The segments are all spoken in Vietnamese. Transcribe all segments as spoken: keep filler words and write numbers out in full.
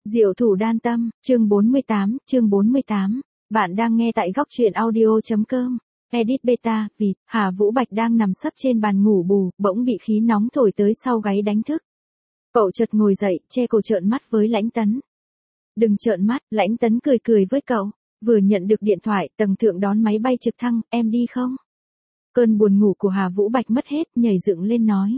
Diệu thủ đan tâm, chương bốn mươi tám, chương bốn mươi tám. Bạn đang nghe tại góc truyện audio.com. Edit beta, vì, Hà Vũ Bạch đang nằm sấp trên bàn ngủ bù, bỗng bị khí nóng thổi tới sau gáy đánh thức. Cậu chợt ngồi dậy, che cổ trợn mắt với Lãnh Tấn. Đừng trợn mắt, Lãnh Tấn cười cười với cậu. Vừa nhận được điện thoại, tầng thượng đón máy bay trực thăng, em đi không? Cơn buồn ngủ của Hà Vũ Bạch mất hết, nhảy dựng lên nói.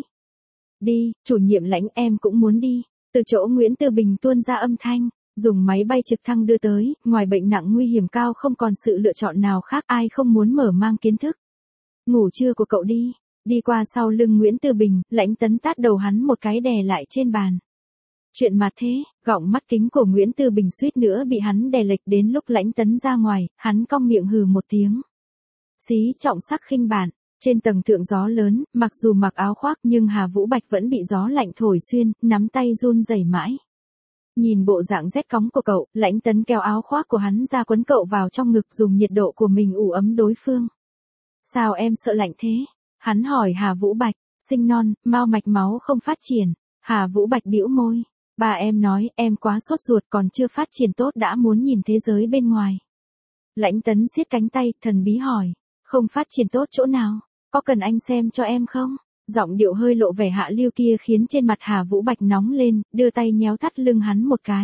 Đi, chủ nhiệm Lãnh, em cũng muốn đi. Từ chỗ Nguyễn Tư Bình tuôn ra âm thanh, dùng máy bay trực thăng đưa tới, ngoài bệnh nặng nguy hiểm cao không còn sự lựa chọn nào khác, ai không muốn mở mang kiến thức. Ngủ trưa của cậu đi, đi qua sau lưng Nguyễn Tư Bình, Lãnh Tấn tát đầu hắn một cái đè lại trên bàn. Chuyện mà thế, gọng mắt kính của Nguyễn Tư Bình suýt nữa bị hắn đè lệch, đến lúc Lãnh Tấn ra ngoài, hắn cong miệng hừ một tiếng. Xí trọng sắc khinh bạn. Trên tầng thượng gió lớn, mặc dù mặc áo khoác nhưng Hà Vũ Bạch vẫn bị gió lạnh thổi xuyên, nắm tay run rẩy mãi. Nhìn bộ dạng rét cóng của cậu, Lãnh Tấn kéo áo khoác của hắn ra quấn cậu vào trong ngực, dùng nhiệt độ của mình ủ ấm đối phương. Sao em sợ lạnh thế? Hắn hỏi Hà Vũ Bạch, sinh non, mao mạch máu không phát triển. Hà Vũ Bạch bĩu môi, bà em nói em quá sốt ruột, còn chưa phát triển tốt đã muốn nhìn thế giới bên ngoài. Lãnh Tấn siết cánh tay, thần bí hỏi, không phát triển tốt chỗ nào? Có cần anh xem cho em không? Giọng điệu hơi lộ vẻ hạ lưu kia khiến trên mặt Hà Vũ Bạch nóng lên, đưa tay nhéo thắt lưng hắn một cái.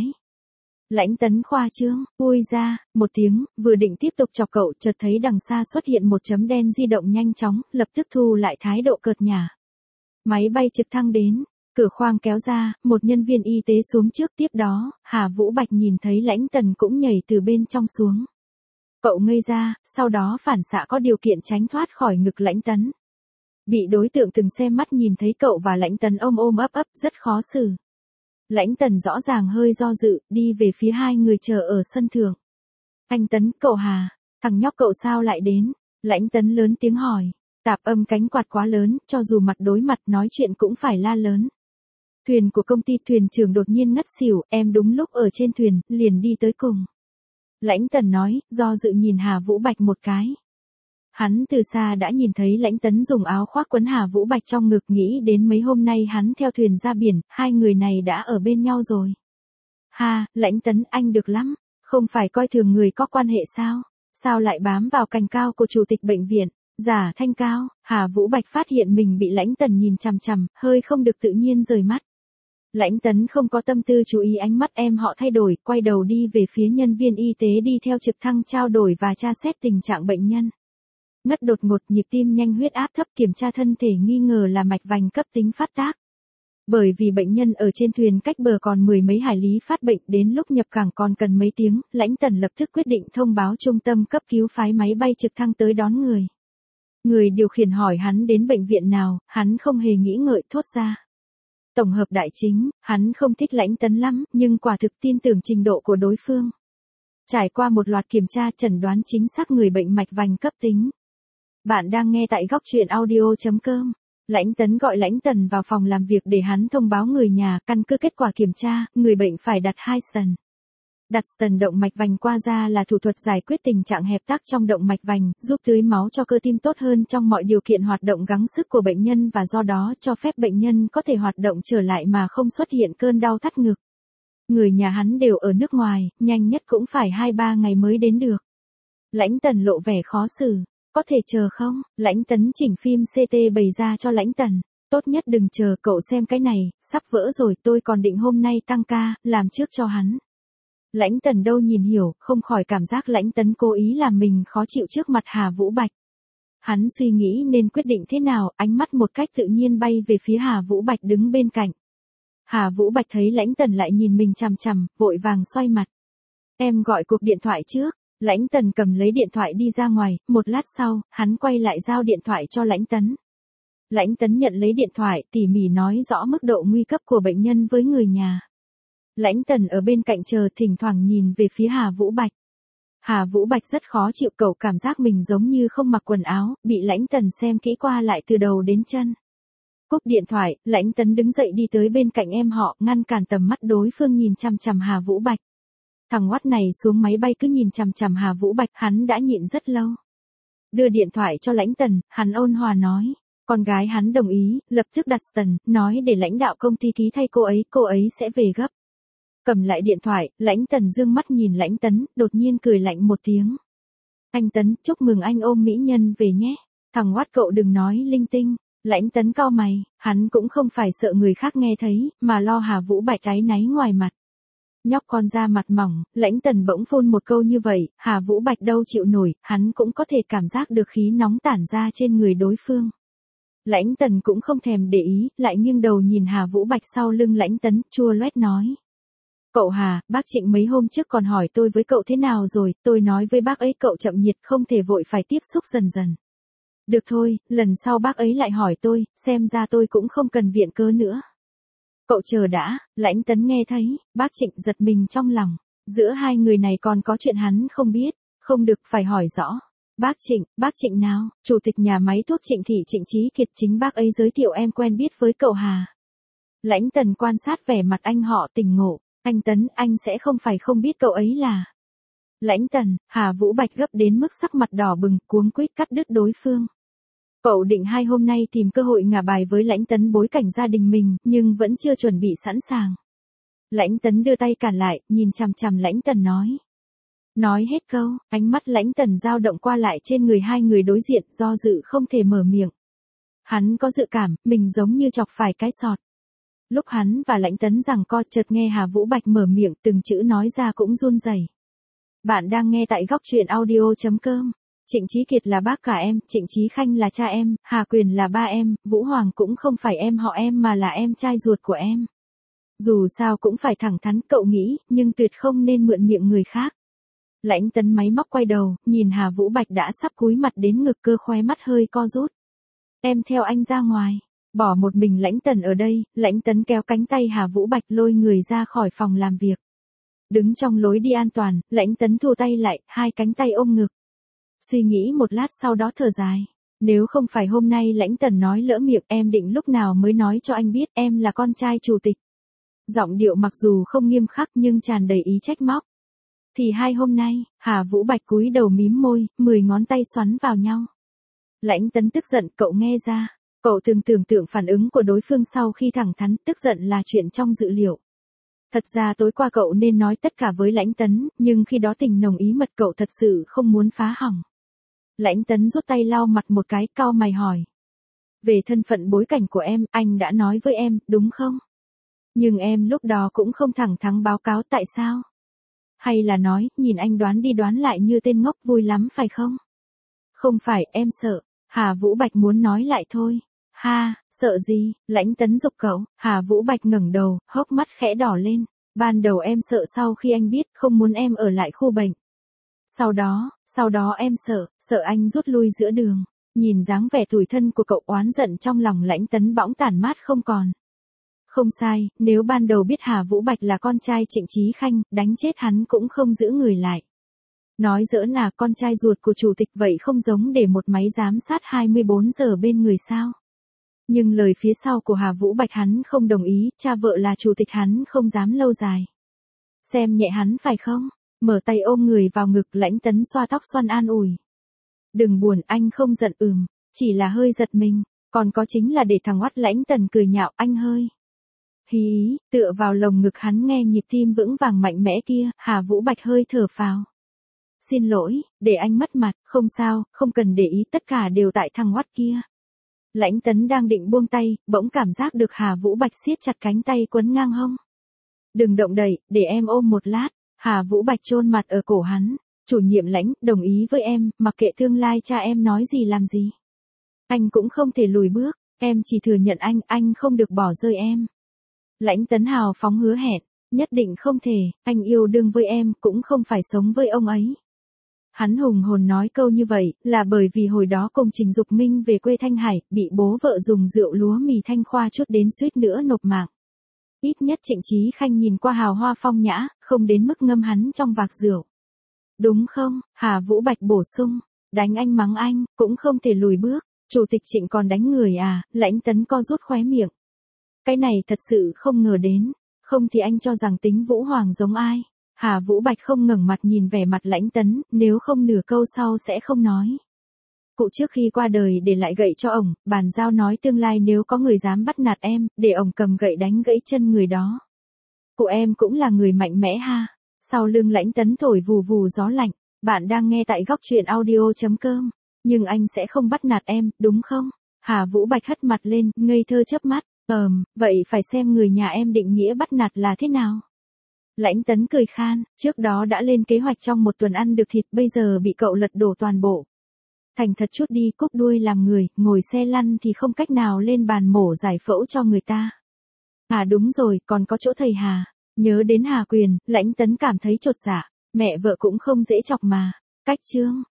Lãnh Tấn khoa trương, ui ra, một tiếng, vừa định tiếp tục chọc cậu, chợt thấy đằng xa xuất hiện một chấm đen di động nhanh chóng, lập tức thu lại thái độ cợt nhả. Máy bay trực thăng đến, cửa khoang kéo ra, một nhân viên y tế xuống trước, tiếp đó, Hà Vũ Bạch nhìn thấy Lãnh Tần cũng nhảy từ bên trong xuống. Cậu ngây ra, sau đó phản xạ có điều kiện tránh thoát khỏi ngực Lãnh Tấn. Bị đối tượng từng xem mắt nhìn thấy cậu và Lãnh Tấn ôm ôm ấp ấp, rất khó xử. Lãnh Tần rõ ràng hơi do dự, đi về phía hai người chờ ở sân thượng. Anh Tấn, cậu Hà, thằng nhóc cậu sao lại đến? Lãnh Tấn lớn tiếng hỏi, tạp âm cánh quạt quá lớn, cho dù mặt đối mặt nói chuyện cũng phải la lớn. Thuyền của công ty thuyền trưởng đột nhiên ngất xỉu, em đúng lúc ở trên thuyền, liền đi tới cùng. Lãnh Tần nói, do dự nhìn Hà Vũ Bạch một cái. Hắn từ xa đã nhìn thấy Lãnh Tấn dùng áo khoác quấn Hà Vũ Bạch trong ngực, nghĩ đến mấy hôm nay hắn theo thuyền ra biển, hai người này đã ở bên nhau rồi. Ha, Lãnh Tấn, anh được lắm, không phải coi thường người có quan hệ sao? Sao lại bám vào cành cao của chủ tịch bệnh viện, giả thanh cao? Hà Vũ Bạch phát hiện mình bị Lãnh Tần nhìn chằm chằm, hơi không được tự nhiên rời mắt. Lãnh Tấn không có tâm tư chú ý ánh mắt em họ thay đổi, quay đầu đi về phía nhân viên y tế đi theo trực thăng trao đổi và tra xét tình trạng bệnh nhân. Ngất đột ngột, nhịp tim nhanh, huyết áp thấp, kiểm tra thân thể nghi ngờ là mạch vành cấp tính phát tác. Bởi vì bệnh nhân ở trên thuyền cách bờ còn mười mấy hải lý phát bệnh, đến lúc nhập cảng còn cần mấy tiếng, Lãnh Tần lập tức quyết định thông báo trung tâm cấp cứu phái máy bay trực thăng tới đón người. Người điều khiển hỏi hắn đến bệnh viện nào, hắn không hề nghĩ ngợi thốt ra. Tổng hợp đại chính, hắn không thích Lãnh Tấn lắm, nhưng quả thực tin tưởng trình độ của đối phương. Trải qua một loạt kiểm tra, chẩn đoán chính xác người bệnh mạch vành cấp tính. Bạn đang nghe tại góc truyện audio.com. Lãnh Tấn gọi Lãnh Tần vào phòng làm việc để hắn thông báo người nhà, căn cứ kết quả kiểm tra, người bệnh phải đặt hai stent. Đặt stent động mạch vành qua da là thủ thuật giải quyết tình trạng hẹp tắc trong động mạch vành, giúp tưới máu cho cơ tim tốt hơn trong mọi điều kiện hoạt động gắng sức của bệnh nhân và do đó cho phép bệnh nhân có thể hoạt động trở lại mà không xuất hiện cơn đau thắt ngực. Người nhà hắn đều ở nước ngoài, nhanh nhất cũng phải hai ba ngày mới đến được. Lãnh Tần lộ vẻ khó xử, có thể chờ không? Lãnh Tấn chỉnh phim xê tê bày ra cho Lãnh Tần. Tốt nhất đừng chờ, cậu xem cái này, sắp vỡ rồi, tôi còn định hôm nay tăng ca, làm trước cho hắn. Lãnh Tần đâu nhìn hiểu, không khỏi cảm giác Lãnh Tấn cố ý làm mình khó chịu trước mặt Hà Vũ Bạch. Hắn suy nghĩ nên quyết định thế nào, ánh mắt một cách tự nhiên bay về phía Hà Vũ Bạch đứng bên cạnh. Hà Vũ Bạch thấy Lãnh Tần lại nhìn mình chằm chằm, vội vàng xoay mặt. Em gọi cuộc điện thoại trước. Lãnh Tần cầm lấy điện thoại đi ra ngoài, một lát sau, hắn quay lại giao điện thoại cho Lãnh Tấn. Lãnh Tấn nhận lấy điện thoại, tỉ mỉ nói rõ mức độ nguy cấp của bệnh nhân với người nhà. Lãnh Tần ở bên cạnh chờ, thỉnh thoảng nhìn về phía Hà Vũ Bạch. Hà Vũ Bạch rất khó chịu, cậu cảm giác mình giống như không mặc quần áo, bị Lãnh Tần xem kỹ qua lại từ đầu đến chân. Cúp điện thoại, Lãnh Tấn đứng dậy đi tới bên cạnh em họ, ngăn cản tầm mắt đối phương nhìn chằm chằm Hà Vũ Bạch. Thằng oắt này xuống máy bay cứ nhìn chằm chằm Hà Vũ Bạch, hắn đã nhịn rất lâu. Đưa điện thoại cho Lãnh Tần, hắn ôn hòa nói. Con gái hắn đồng ý, lập tức đặt stent, nói để lãnh đạo công ty ký thay cô ấy, cô ấy sẽ về gấp. Cầm lại điện thoại, Lãnh Tần dương mắt nhìn Lãnh Tấn, đột nhiên cười lạnh một tiếng. Anh Tấn, chúc mừng anh ôm mỹ nhân về nhé. Thằng oát cậu đừng nói linh tinh. Lãnh Tấn cau mày, hắn cũng không phải sợ người khác nghe thấy, mà lo Hà Vũ Bạch áy náy ngoài mặt. Nhóc con da mặt mỏng, Lãnh Tần bỗng phun một câu như vậy, Hà Vũ Bạch đâu chịu nổi, hắn cũng có thể cảm giác được khí nóng tản ra trên người đối phương. Lãnh Tần cũng không thèm để ý, lại nghiêng đầu nhìn Hà Vũ Bạch sau lưng Lãnh Tấn, chua loét nói. Cậu Hà, bác Trịnh mấy hôm trước còn hỏi tôi với cậu thế nào rồi, tôi nói với bác ấy cậu chậm nhiệt không thể vội phải tiếp xúc dần dần. Được thôi, lần sau bác ấy lại hỏi tôi, xem ra tôi cũng không cần viện cớ nữa. Cậu chờ đã, Lãnh Tấn nghe thấy, bác Trịnh giật mình trong lòng. Giữa hai người này còn có chuyện hắn không biết, không được phải hỏi rõ. Bác Trịnh, bác Trịnh nào, chủ tịch nhà máy thuốc Trịnh Thị Trịnh Chí Kiệt, chính bác ấy giới thiệu em quen biết với cậu Hà. Lãnh Tần quan sát vẻ mặt anh họ tỉnh ngộ, anh Tấn, anh sẽ không phải không biết cậu ấy là. Lãnh Tần, Hà Vũ Bạch gấp đến mức sắc mặt đỏ bừng, cuống quýt cắt đứt đối phương. Cậu định hai hôm nay tìm cơ hội ngả bài với Lãnh Tấn bối cảnh gia đình mình, nhưng vẫn chưa chuẩn bị sẵn sàng. Lãnh Tấn đưa tay cản lại, nhìn chằm chằm Lãnh Tần nói. Nói hết câu, ánh mắt Lãnh Tần dao động qua lại trên người hai người đối diện, do dự không thể mở miệng. Hắn có dự cảm, mình giống như chọc phải cái sọt. Lúc hắn và Lãnh Tấn giằng co, chợt nghe Hà Vũ Bạch mở miệng, từng chữ nói ra cũng run rẩy. Bạn đang nghe tại góc truyện audio chấm com. Trịnh Chí Kiệt là bác cả em, Trịnh Chí Khanh là cha em, Hà Quyền là ba em, Vũ Hoàng cũng không phải em họ em mà là em trai ruột của em. Dù sao cũng phải thẳng thắn, cậu nghĩ, nhưng tuyệt không nên mượn miệng người khác. Lãnh Tấn máy móc quay đầu, nhìn Hà Vũ Bạch đã sắp cúi mặt đến ngực, cơ khóe mắt hơi co rút. Em theo anh ra ngoài. Bỏ một mình Lãnh Tần ở đây, Lãnh Tấn kéo cánh tay Hà Vũ Bạch lôi người ra khỏi phòng làm việc. Đứng trong lối đi an toàn, Lãnh Tấn thu tay lại, hai cánh tay ôm ngực. Suy nghĩ một lát sau đó thở dài. Nếu không phải hôm nay Lãnh Tần nói lỡ miệng, em định lúc nào mới nói cho anh biết em là con trai chủ tịch. Giọng điệu mặc dù không nghiêm khắc nhưng tràn đầy ý trách móc. Thì hai hôm nay, Hà Vũ Bạch cúi đầu mím môi, mười ngón tay xoắn vào nhau. Lãnh Tấn tức giận, cậu nghe ra. Cậu từng tưởng tượng phản ứng của đối phương sau khi thẳng thắn, tức giận là chuyện trong dự liệu. Thật ra tối qua cậu nên nói tất cả với Lãnh Tấn, nhưng khi đó tình nồng ý mật cậu thật sự không muốn phá hỏng. Lãnh Tấn rút tay lau mặt một cái, cau mày hỏi. Về thân phận bối cảnh của em, anh đã nói với em, đúng không? Nhưng em lúc đó cũng không thẳng thắn báo cáo, tại sao? Hay là nói, nhìn anh đoán đi đoán lại như tên ngốc, vui lắm phải không? Không phải, em sợ. Hà Vũ Bạch muốn nói lại thôi. Ha, sợ gì? Lãnh Tấn giục cậu. Hà Vũ Bạch ngẩng đầu, hốc mắt khẽ đỏ lên. Ban đầu em sợ sau khi anh biết, không muốn em ở lại khu bệnh. Sau đó, sau đó em sợ, sợ anh rút lui giữa đường. Nhìn dáng vẻ tủi thân của cậu, oán giận trong lòng Lãnh Tấn bỗng tản mát không còn. Không sai, nếu ban đầu biết Hà Vũ Bạch là con trai Trịnh Chí Khanh, đánh chết hắn cũng không giữ người lại. Nói giỡn là con trai ruột của chủ tịch, vậy không giống để một máy giám sát hai mươi bốn giờ bên người sao? Nhưng lời phía sau của Hà Vũ Bạch hắn không đồng ý, cha vợ là chủ tịch hắn không dám lâu dài. Xem nhẹ hắn phải không? Mở tay ôm người vào ngực, Lãnh Tấn xoa tóc xoăn an ủi. Đừng buồn, anh không giận, ừm, chỉ là hơi giật mình, còn có chính là để thằng oắt Lãnh Tần cười nhạo, anh hơi. Hí ý, tựa vào lồng ngực hắn nghe nhịp tim vững vàng mạnh mẽ kia, Hà Vũ Bạch hơi thở phào. Xin lỗi, để anh mất mặt, không sao, không cần để ý, tất cả đều tại thằng oắt kia. Lãnh Tấn đang định buông tay, bỗng cảm giác được Hà Vũ Bạch siết chặt cánh tay quấn ngang hông. Đừng động đậy, để em ôm một lát. Hà Vũ Bạch chôn mặt ở cổ hắn. Chủ nhiệm Lãnh, đồng ý với em, mặc kệ tương lai cha em nói gì làm gì. Anh cũng không thể lùi bước, em chỉ thừa nhận anh, anh không được bỏ rơi em. Lãnh Tấn hào phóng hứa hẹn, nhất định không thể, anh yêu đương với em, cũng không phải sống với ông ấy. Hắn hùng hồn nói câu như vậy, là bởi vì hồi đó cùng Trình Dục Minh về quê Thanh Hải, bị bố vợ dùng rượu lúa mì Thanh Khoa chút đến suýt nữa nộp mạng. Ít nhất Trịnh Chí Khanh nhìn qua hào hoa phong nhã, không đến mức ngâm hắn trong vạc rượu. Đúng không? Hà Vũ Bạch bổ sung, đánh anh mắng anh, cũng không thể lùi bước, chủ tịch Trịnh còn đánh người à? Lãnh Tấn co rút khóe miệng. Cái này thật sự không ngờ đến, không thì anh cho rằng tính Vũ Hoàng giống ai? Hà Vũ Bạch không ngẩng mặt nhìn vẻ mặt Lãnh Tấn, nếu không nửa câu sau sẽ không nói. Cụ trước khi qua đời để lại gậy cho ổng, bàn giao nói tương lai nếu có người dám bắt nạt em, để ổng cầm gậy đánh gãy chân người đó. Cụ em cũng là người mạnh mẽ ha. Sau lưng Lãnh Tấn thổi vù vù gió lạnh. Bạn đang nghe tại góc truyện audio.com. Nhưng anh sẽ không bắt nạt em, đúng không? Hà Vũ Bạch hất mặt lên, ngây thơ chớp mắt. Ờm, vậy phải xem người nhà em định nghĩa bắt nạt là thế nào. Lãnh Tấn cười khan, trước đó đã lên kế hoạch trong một tuần ăn được thịt, bây giờ bị cậu lật đổ toàn bộ. Thành thật chút đi, cúc đuôi làm người, ngồi xe lăn thì không cách nào lên bàn mổ giải phẫu cho người ta. À đúng rồi, còn có chỗ thầy Hà. Nhớ đến Hà Quyền, Lãnh Tấn cảm thấy chột dạ. Mẹ vợ cũng không dễ chọc mà. Cách chương.